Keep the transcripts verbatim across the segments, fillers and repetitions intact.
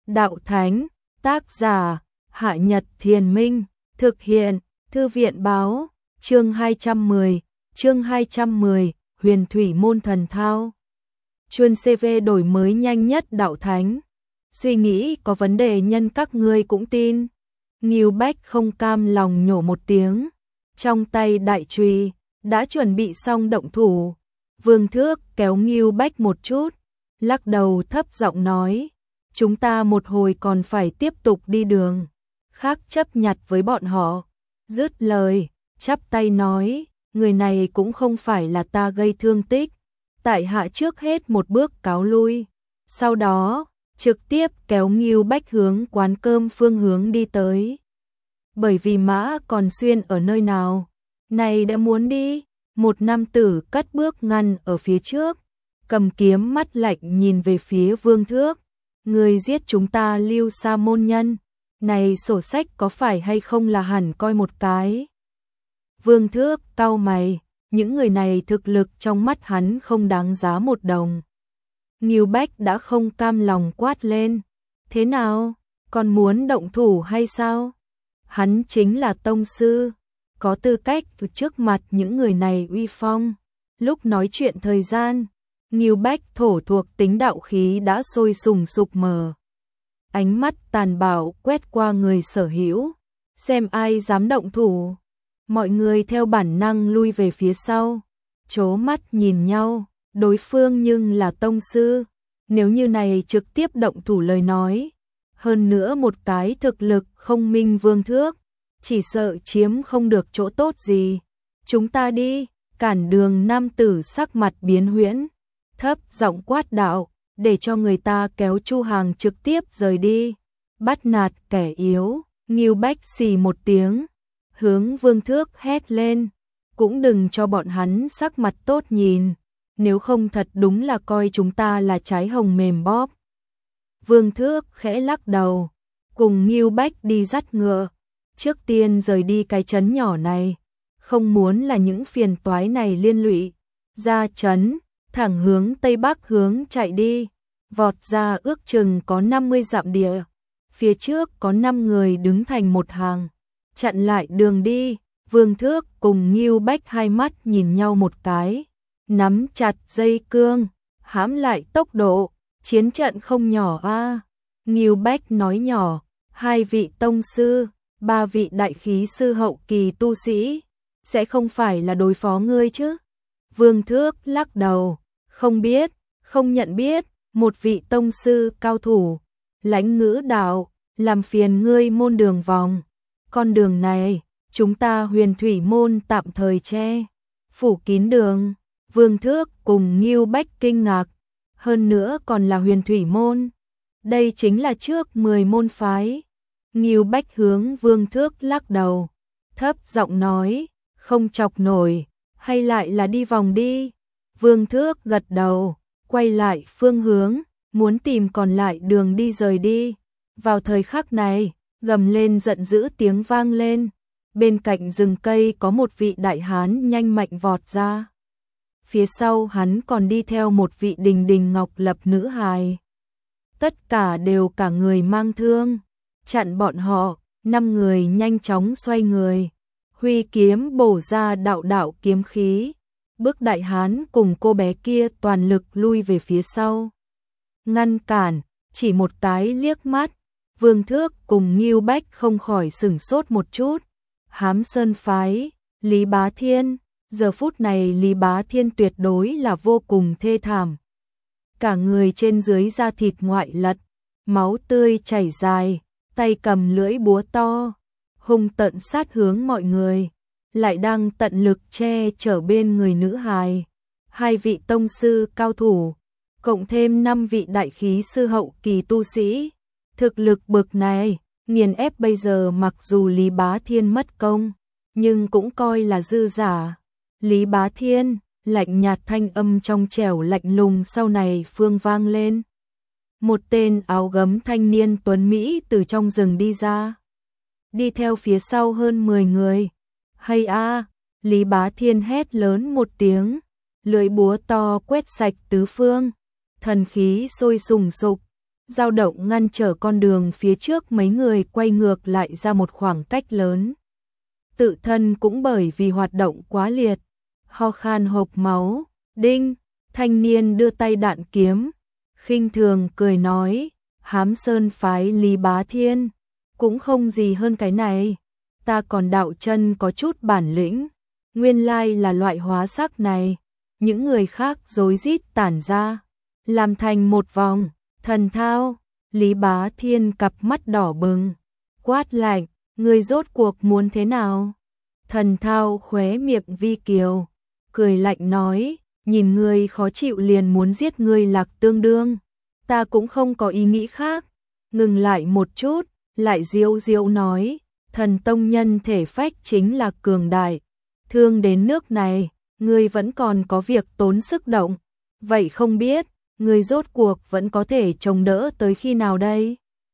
đạo thánh, tác giả, Hạ Nhật Thiền Minh, thực hiện, Thư viện báo, chương hai trăm mười, chương hai trăm mười, Huyền Thủy Môn Thần Thao. Chuyên xê vê đổi mới nhanh nhất đạo thánh. Suy nghĩ có vấn đề nhân các ngươi cũng tin. Ngưu Bách không cam lòng nhổ một tiếng. Trong tay đại chùy đã chuẩn bị xong động thủ. Vương Thước kéo Ngưu Bách một chút, lắc đầu thấp giọng nói, chúng ta một hồi còn phải tiếp tục đi đường, khác chấp nhặt với bọn họ. Dứt lời, chắp tay nói, người này cũng không phải là ta gây thương tích, tại hạ trước hết một bước cáo lui. Sau đó, trực tiếp kéo Ngưu Bách hướng quán cơm phương hướng đi tới. Bởi vì Mã Còn Xuyên ở nơi nào, này đã muốn đi, một nam tử cất bước ngăn ở phía trước, cầm kiếm mắt lạnh nhìn về phía Vương Thước. Người giết chúng ta Lưu Sa môn nhân, này sổ sách có phải hay không là hẳn coi một cái. Vương Thước cau mày, những người này thực lực trong mắt hắn không đáng giá một đồng. Ngưu Bách đã không cam lòng quát lên, thế nào, còn muốn động thủ hay sao? Hắn chính là tông sư, có tư cách trước mặt những người này uy phong. Lúc nói chuyện thời gian, Ngưu Bách thổ thuộc tính đạo khí đã sôi sùng sục mờ. Ánh mắt tàn bạo quét qua người sở hữu, xem ai dám động thủ. Mọi người theo bản năng lui về phía sau, chố mắt nhìn nhau, đối phương nhưng là tông sư. Nếu như này trực tiếp động thủ lời nói, hơn nữa một cái thực lực không minh Vương Thước, chỉ sợ chiếm không được chỗ tốt gì. Chúng ta đi, cản đường nam tử sắc mặt biến huyễn, thấp giọng quát đạo, để cho người ta kéo Chu Hàng trực tiếp rời đi. Bắt nạt kẻ yếu, Ngưu Bách xì một tiếng, hướng Vương Thước hét lên, cũng đừng cho bọn hắn sắc mặt tốt nhìn, nếu không thật đúng là coi chúng ta là trái hồng mềm bóp. Vương Thước khẽ lắc đầu, cùng Ngưu Bách đi dắt ngựa, trước tiên rời đi cái trấn nhỏ này, không muốn là những phiền toái này liên lụy. Ra trấn, thẳng hướng tây bắc hướng chạy đi, vọt ra ước chừng có năm mươi dặm địa. Phía trước có năm người đứng thành một hàng, chặn lại đường đi. Vương Thước cùng Ngưu Bách hai mắt nhìn nhau một cái, nắm chặt dây cương, hãm lại tốc độ. Chiến trận không nhỏ a. Ngưu Bách nói nhỏ, hai vị tông sư, ba vị đại khí sư hậu kỳ tu sĩ, sẽ không phải là đối phó ngươi chứ? Vương Thước lắc đầu, không biết, không nhận biết. Một vị tông sư cao thủ, Lãnh Ngữ đạo, làm phiền ngươi môn đường vòng. Con đường này, chúng ta Huyền Thủy môn tạm thời che, phủ kín đường. Vương Thước cùng Ngưu Bách kinh ngạc, hơn nữa còn là Huyền Thủy môn. Đây chính là trước mười môn phái. Ngưu Bách hướng Vương Thước lắc đầu, thấp giọng nói, không chọc nổi, hay lại là đi vòng đi. Vương Thước gật đầu, quay lại phương hướng, muốn tìm còn lại đường đi rời đi. Vào thời khắc này, gầm lên giận dữ tiếng vang lên, bên cạnh rừng cây có một vị đại hán nhanh mạnh vọt ra. Phía sau hắn còn đi theo một vị đình đình ngọc lập nữ hài. Tất cả đều cả người mang thương, chặn bọn họ. Năm người nhanh chóng xoay người, huy kiếm bổ ra đạo đạo kiếm khí, bước đại hán cùng cô bé kia toàn lực lui về phía sau. Ngăn cản, chỉ một cái liếc mắt, Vương Thước cùng Ngưu Bách không khỏi sửng sốt một chút. Hám Sơn phái, Lý Bá Thiên, giờ phút này Lý Bá Thiên tuyệt đối là vô cùng thê thảm. Cả người trên dưới da thịt ngoại lật, máu tươi chảy dài, tay cầm lưỡi búa to, hung tận sát hướng mọi người, lại đang tận lực che chở bên người nữ hài. Hai vị tông sư cao thủ, cộng thêm năm vị đại khí sư hậu kỳ tu sĩ, thực lực bực này, nghiền ép bây giờ mặc dù Lý Bá Thiên mất công, nhưng cũng coi là dư giả. Lý Bá Thiên, lạnh nhạt thanh âm trong trẻo lạnh lùng sau này phương vang lên. Một tên áo gấm thanh niên tuấn Mỹ từ trong rừng đi ra, đi theo phía sau hơn mười người. Hay a, Lý Bá Thiên hét lớn một tiếng, lưỡi búa to quét sạch tứ phương, thần khí sôi sùng sục, dao động ngăn trở con đường phía trước, mấy người quay ngược lại ra một khoảng cách lớn. Tự thân cũng bởi vì hoạt động quá liệt, ho khan hộc máu. Đinh, thanh niên đưa tay đạn kiếm, khinh thường cười nói, Hám Sơn phái Lý Bá Thiên, cũng không gì hơn cái này, ta còn đạo chân có chút bản lĩnh, nguyên lai là loại hóa sắc này. Những người khác rối rít tản ra, làm thành một vòng. Thần thao, Lý Bá Thiên cặp mắt đỏ bừng, quát lạnh, ngươi rốt cuộc muốn thế nào? Thần thao khóe miệng vi kiều, cười lạnh nói, nhìn ngươi khó chịu liền muốn giết ngươi Lạc Tương Đương, ta cũng không có ý nghĩ khác. Ngừng lại một chút, lại diêu diêu nói, thần tông nhân thể phách chính là cường đại, thương đến nước này, ngươi vẫn còn có việc tốn sức động, vậy không biết, ngươi rốt cuộc vẫn có thể chống đỡ tới khi nào đây?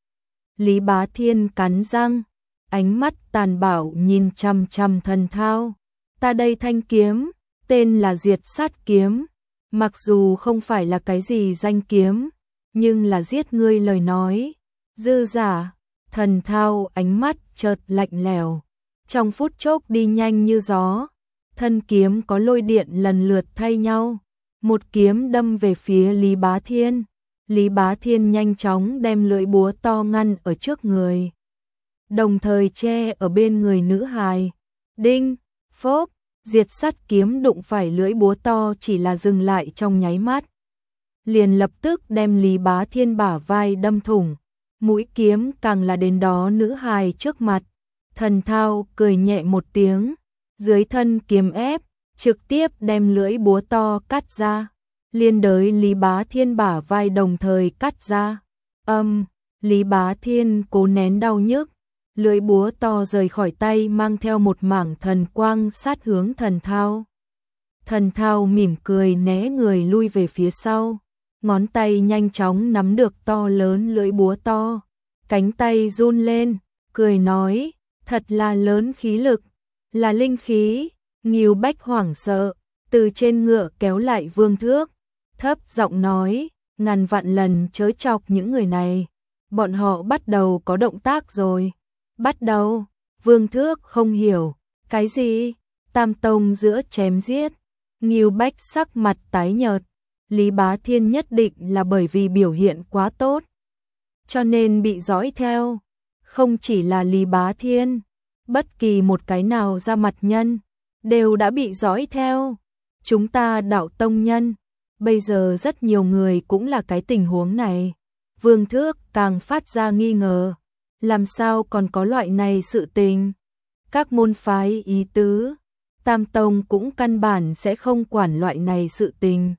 Lý Bá Thiên cắn răng, ánh mắt tàn bạo nhìn chằm chằm thần thao, ta đây thanh kiếm, tên là Diệt Sát Kiếm, mặc dù không phải là cái gì danh kiếm, nhưng là giết ngươi lời nói, dư giả. Thần thao ánh mắt chợt lạnh lẽo, trong phút chốc đi nhanh như gió, thân kiếm có lôi điện lần lượt thay nhau, một kiếm đâm về phía Lý Bá Thiên. Lý Bá Thiên nhanh chóng đem lưỡi búa to ngăn ở trước người, đồng thời che ở bên người nữ hài. Đinh, phốp, Diệt Sát Kiếm đụng phải lưỡi búa to chỉ là dừng lại trong nháy mắt, liền lập tức đem Lý Bá Thiên bả vai đâm thủng, mũi kiếm càng là đến đó nữ hài trước mặt. Thần thao cười nhẹ một tiếng, dưới thân kiếm ép, trực tiếp đem lưỡi búa to cắt ra, liên đới Lý Bá Thiên bả vai đồng thời cắt ra. Âm, Lý Bá Thiên cố nén đau nhức, lưỡi búa to rời khỏi tay mang theo một mảng thần quang sát hướng thần thao. Thần thao mỉm cười né người lui về phía sau, ngón tay nhanh chóng nắm được to lớn lưỡi búa to, cánh tay run lên, cười nói, thật là lớn khí lực, là linh khí. Ngưu Bách hoảng sợ, từ trên ngựa kéo lại Vương Thước, thấp giọng nói, ngàn vạn lần chớ chọc những người này, bọn họ bắt đầu có động tác rồi. Bắt đầu? Vương Thước không hiểu, cái gì? Tam tông giữa chém giết. Ngưu Bách sắc mặt tái nhợt, Lý Bá Thiên nhất định là bởi vì biểu hiện quá tốt, cho nên bị dõi theo. Không chỉ là Lý Bá Thiên, bất kỳ một cái nào ra mặt nhân đều đã bị dõi theo. Chúng ta đạo tông nhân, bây giờ rất nhiều người cũng là cái tình huống này. Vương Thước càng phát ra nghi ngờ, làm sao còn có loại này sự tình? Các môn phái ý tứ, Tam tông cũng căn bản sẽ không quản loại này sự tình.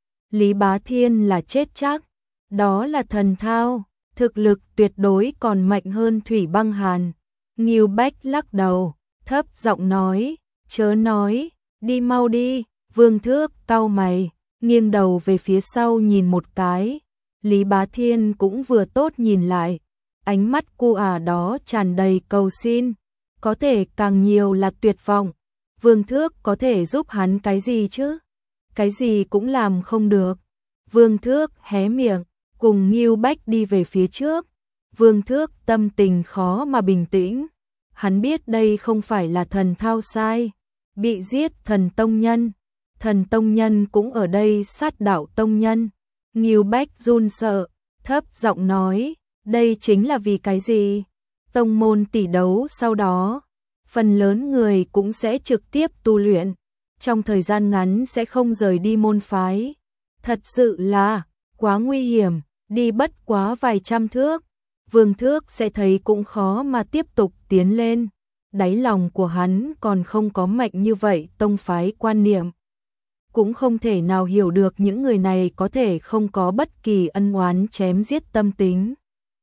Lý Bá Thiên là chết chắc, đó là thần thao, thực lực tuyệt đối còn mạnh hơn Thủy Băng Hàn. Ngưu Bách lắc đầu, thấp giọng nói, chớ nói, đi mau đi. Vương Thước cau mày, nghiêng đầu về phía sau nhìn một cái. Lý Bá Thiên cũng vừa tốt nhìn lại, ánh mắt cu à đó tràn đầy cầu xin, có thể càng nhiều là tuyệt vọng. Vương Thước có thể giúp hắn cái gì chứ? Cái gì cũng làm không được. Vương Thước hé miệng, cùng Ngưu Bách đi về phía trước. Vương Thước tâm tình khó mà bình tĩnh. Hắn biết đây không phải là thần thao sai, bị giết thần tông nhân. Thần tông nhân cũng ở đây sát đạo tông nhân. Ngưu Bách run sợ, thấp giọng nói, đây chính là vì cái gì? Tông môn tỷ đấu sau đó, phần lớn người cũng sẽ trực tiếp tu luyện, trong thời gian ngắn sẽ không rời đi môn phái. Thật sự là quá nguy hiểm, đi bất quá vài trăm thước, Vương Thước sẽ thấy cũng khó mà tiếp tục tiến lên. Đáy lòng của hắn còn không có mạnh như vậy tông phái quan niệm, cũng không thể nào hiểu được những người này có thể không có bất kỳ ân oán chém giết tâm tính.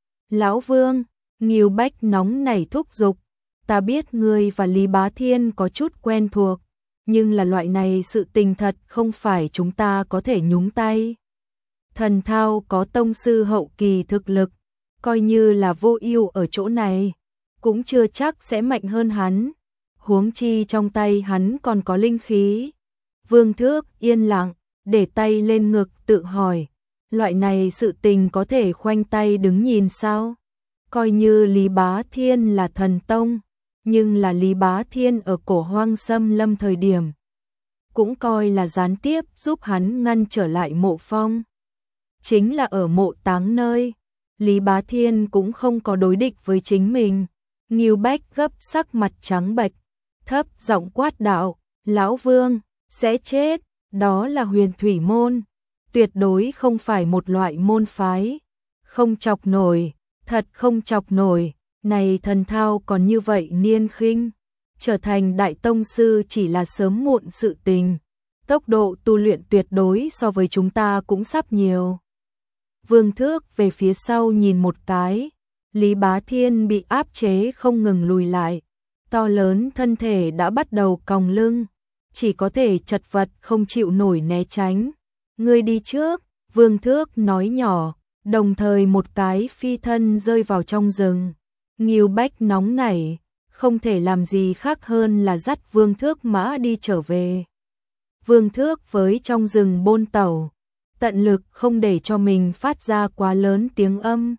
Lão Vương, Ngưu Bách nóng nảy thúc giục, ta biết ngươi và Lý Bá Thiên có chút quen thuộc, nhưng là loại này sự tình thật không phải chúng ta có thể nhúng tay. Thần thao có tông sư hậu kỳ thực lực, coi như là vô ưu ở chỗ này, cũng chưa chắc sẽ mạnh hơn hắn, huống chi trong tay hắn còn có linh khí. Vương Thước yên lặng, để tay lên ngực tự hỏi, Loại này sự tình có thể khoanh tay đứng nhìn sao? Coi như Lý Bá Thiên là thần tông, nhưng là Lý Bá Thiên ở Cổ Hoang xâm lâm thời điểm, cũng coi là gián tiếp giúp hắn ngăn trở lại Mộ Phong. Chính là ở mộ táng nơi, Lý Bá Thiên cũng không có đối địch với chính mình. Ngưu Bách gấp sắc mặt trắng bệch, thấp giọng quát đạo, lão Vương, sẽ chết, đó là Huyền Thủy môn, tuyệt đối không phải một loại môn phái, không chọc nổi, thật không chọc nổi, này thần thao còn như vậy niên khinh, trở thành đại tông sư chỉ là sớm muộn sự tình, tốc độ tu luyện tuyệt đối so với chúng ta cũng sắp nhiều. Vương Thước về phía sau nhìn một cái, Lý Bá Thiên bị áp chế không ngừng lùi lại, to lớn thân thể đã bắt đầu còng lưng, chỉ có thể chật vật không chịu nổi né tránh. Ngươi đi trước, Vương Thước nói nhỏ, đồng thời một cái phi thân rơi vào trong rừng. Ngưu Bách nóng nảy, không thể làm gì khác hơn là dắt Vương Thước mã đi trở về. Vương Thước với trong rừng bôn tẩu, tận lực không để cho mình phát ra quá lớn tiếng âm.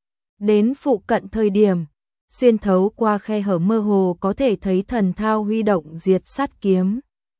Đến phụ cận thời điểm, xuyên thấu qua khe hở mơ hồ có thể thấy thần thao huy động diệt sát kiếm.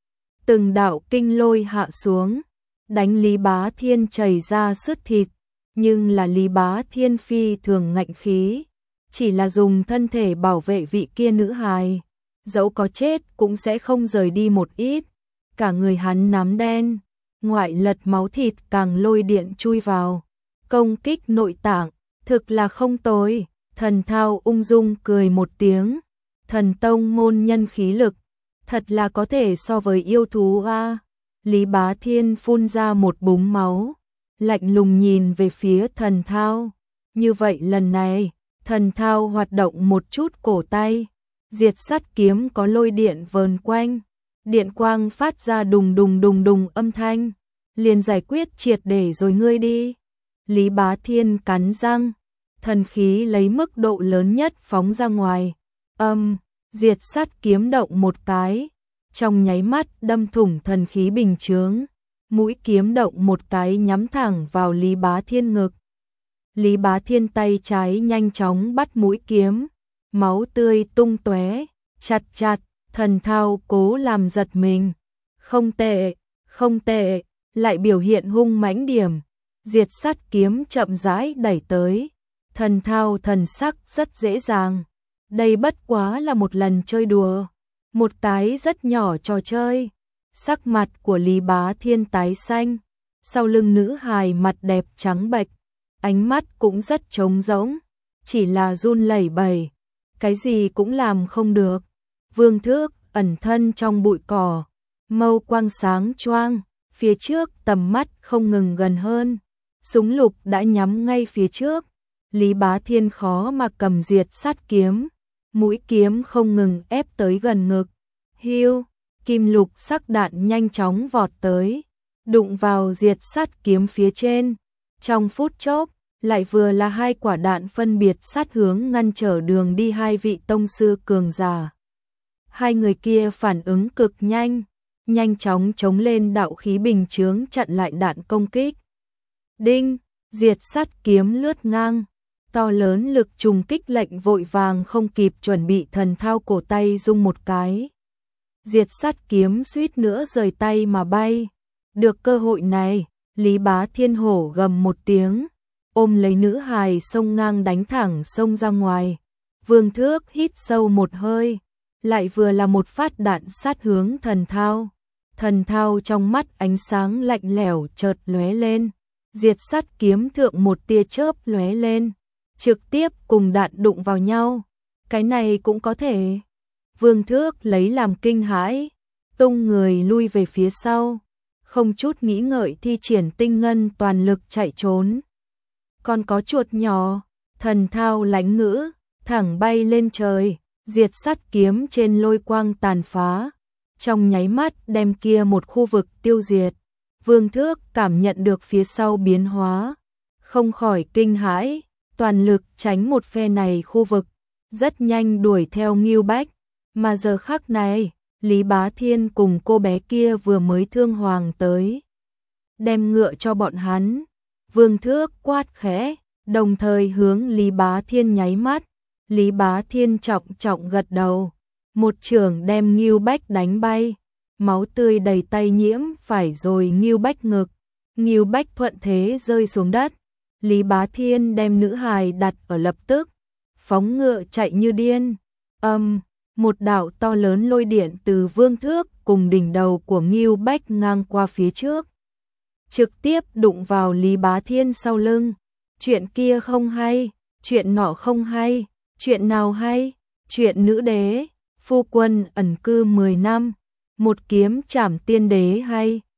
Từng đạo kinh lôi hạ xuống, đánh Lý Bá Thiên chảy ra sứt thịt, nhưng là Lý Bá Thiên phi thường ngạnh khí, chỉ là dùng thân thể bảo vệ vị kia nữ hài, dẫu có chết cũng sẽ không rời đi một ít, cả người hắn nám đen, ngoại lật máu thịt càng lôi điện chui vào, công kích nội tạng, thực là không tồi. Thần thao ung dung cười một tiếng, thần tông môn nhân khí lực, thật là có thể so với yêu thú a. Lý Bá Thiên phun ra một búng máu, lạnh lùng nhìn về phía thần thao. Như vậy lần này, thần thao hoạt động một chút cổ tay, diệt sát kiếm có lôi điện vờn quanh, điện quang phát ra đùng đùng đùng đùng âm thanh, liền giải quyết triệt để rồi ngươi đi. Lý Bá Thiên cắn răng, thần khí lấy mức độ lớn nhất phóng ra ngoài, âm, diệt sát kiếm động một cái, trong nháy mắt đâm thủng thần khí bình chướng, mũi kiếm động một cái nhắm thẳng vào Lý Bá Thiên ngực. Lý Bá Thiên tay trái nhanh chóng bắt mũi kiếm, máu tươi tung tóe, chặt chặt, thần thao cố làm giật mình. Không tệ, không tệ, lại biểu hiện hung mãnh điểm, diệt sát kiếm chậm rãi đẩy tới. Thần thao thần sắc rất dễ dàng, đây bất quá là một lần chơi đùa, một cái rất nhỏ trò chơi. Sắc mặt của Lý Bá Thiên tái xanh, sau lưng nữ hài mặt đẹp trắng bệch, ánh mắt cũng rất trống rỗng, chỉ là run lẩy bẩy, cái gì cũng làm không được. Vương Thước ẩn thân trong bụi cỏ, mâu quang sáng choang, phía trước tầm mắt không ngừng gần hơn, súng lục đã nhắm ngay phía trước. Lý Bá Thiên khó mà cầm diệt sát kiếm, mũi kiếm không ngừng ép tới gần ngực. Hiu, kim lục sắc đạn nhanh chóng vọt tới, đụng vào diệt sát kiếm phía trên. Trong phút chốc, lại vừa là hai quả đạn phân biệt sát hướng ngăn trở đường đi hai vị tông sư cường giả. Hai người kia phản ứng cực nhanh, nhanh chóng chống lên đạo khí bình chướng chặn lại đạn công kích. Đinh, diệt sát kiếm lướt ngang. To lớn lực trùng kích lệnh vội vàng không kịp chuẩn bị, thần thao cổ tay rung một cái. Diệt sát kiếm suýt nữa rời tay mà bay. Được cơ hội này, Lý Bá Thiên hổ gầm một tiếng, ôm lấy nữ hài xông ngang đánh thẳng xông ra ngoài. Vương Thước hít sâu một hơi, lại vừa là một phát đạn sát hướng thần thao. Thần thao trong mắt ánh sáng lạnh lẽo chợt lóe lên, diệt sát kiếm thượng một tia chớp lóe lên, trực tiếp cùng đạn đụng vào nhau. Cái này cũng có thể. Vương Thước lấy làm kinh hãi, tung người lui về phía sau, không chút nghĩ ngợi thi triển tinh ngân toàn lực chạy trốn. Còn có chuột nhỏ, thần thao lánh ngữ, thẳng bay lên trời, diệt sát kiếm trên lôi quang tàn phá, trong nháy mắt đem kia một khu vực tiêu diệt. Vương Thước cảm nhận được phía sau biến hóa, không khỏi kinh hãi, toàn lực tránh một phe này khu vực, rất nhanh đuổi theo Ngưu Bách. Mà giờ khắc này, Lý Bá Thiên cùng cô bé kia vừa mới thương hoàng tới, đem ngựa cho bọn hắn. Vương Thước quát khẽ, đồng thời hướng Lý Bá Thiên nháy mắt. Lý Bá Thiên trọng trọng gật đầu, một chưởng đem Ngưu Bách đánh bay, máu tươi đầy tay nhiễm phải rồi Ngưu Bách ngực. Ngưu Bách thuận thế rơi xuống đất. Lý Bá Thiên đem nữ hài đặt ở lập tức, phóng ngựa chạy như điên. Âm, một đạo to lớn lôi điện từ Vương Thước cùng đỉnh đầu của Ngưu Bách ngang qua phía trước, trực tiếp đụng vào Lý Bá Thiên sau lưng. Chuyện kia không hay, chuyện nọ không hay, chuyện nào hay? Chuyện nữ đế, phu quân ẩn cư mười năm, một kiếm trảm tiên đế hay?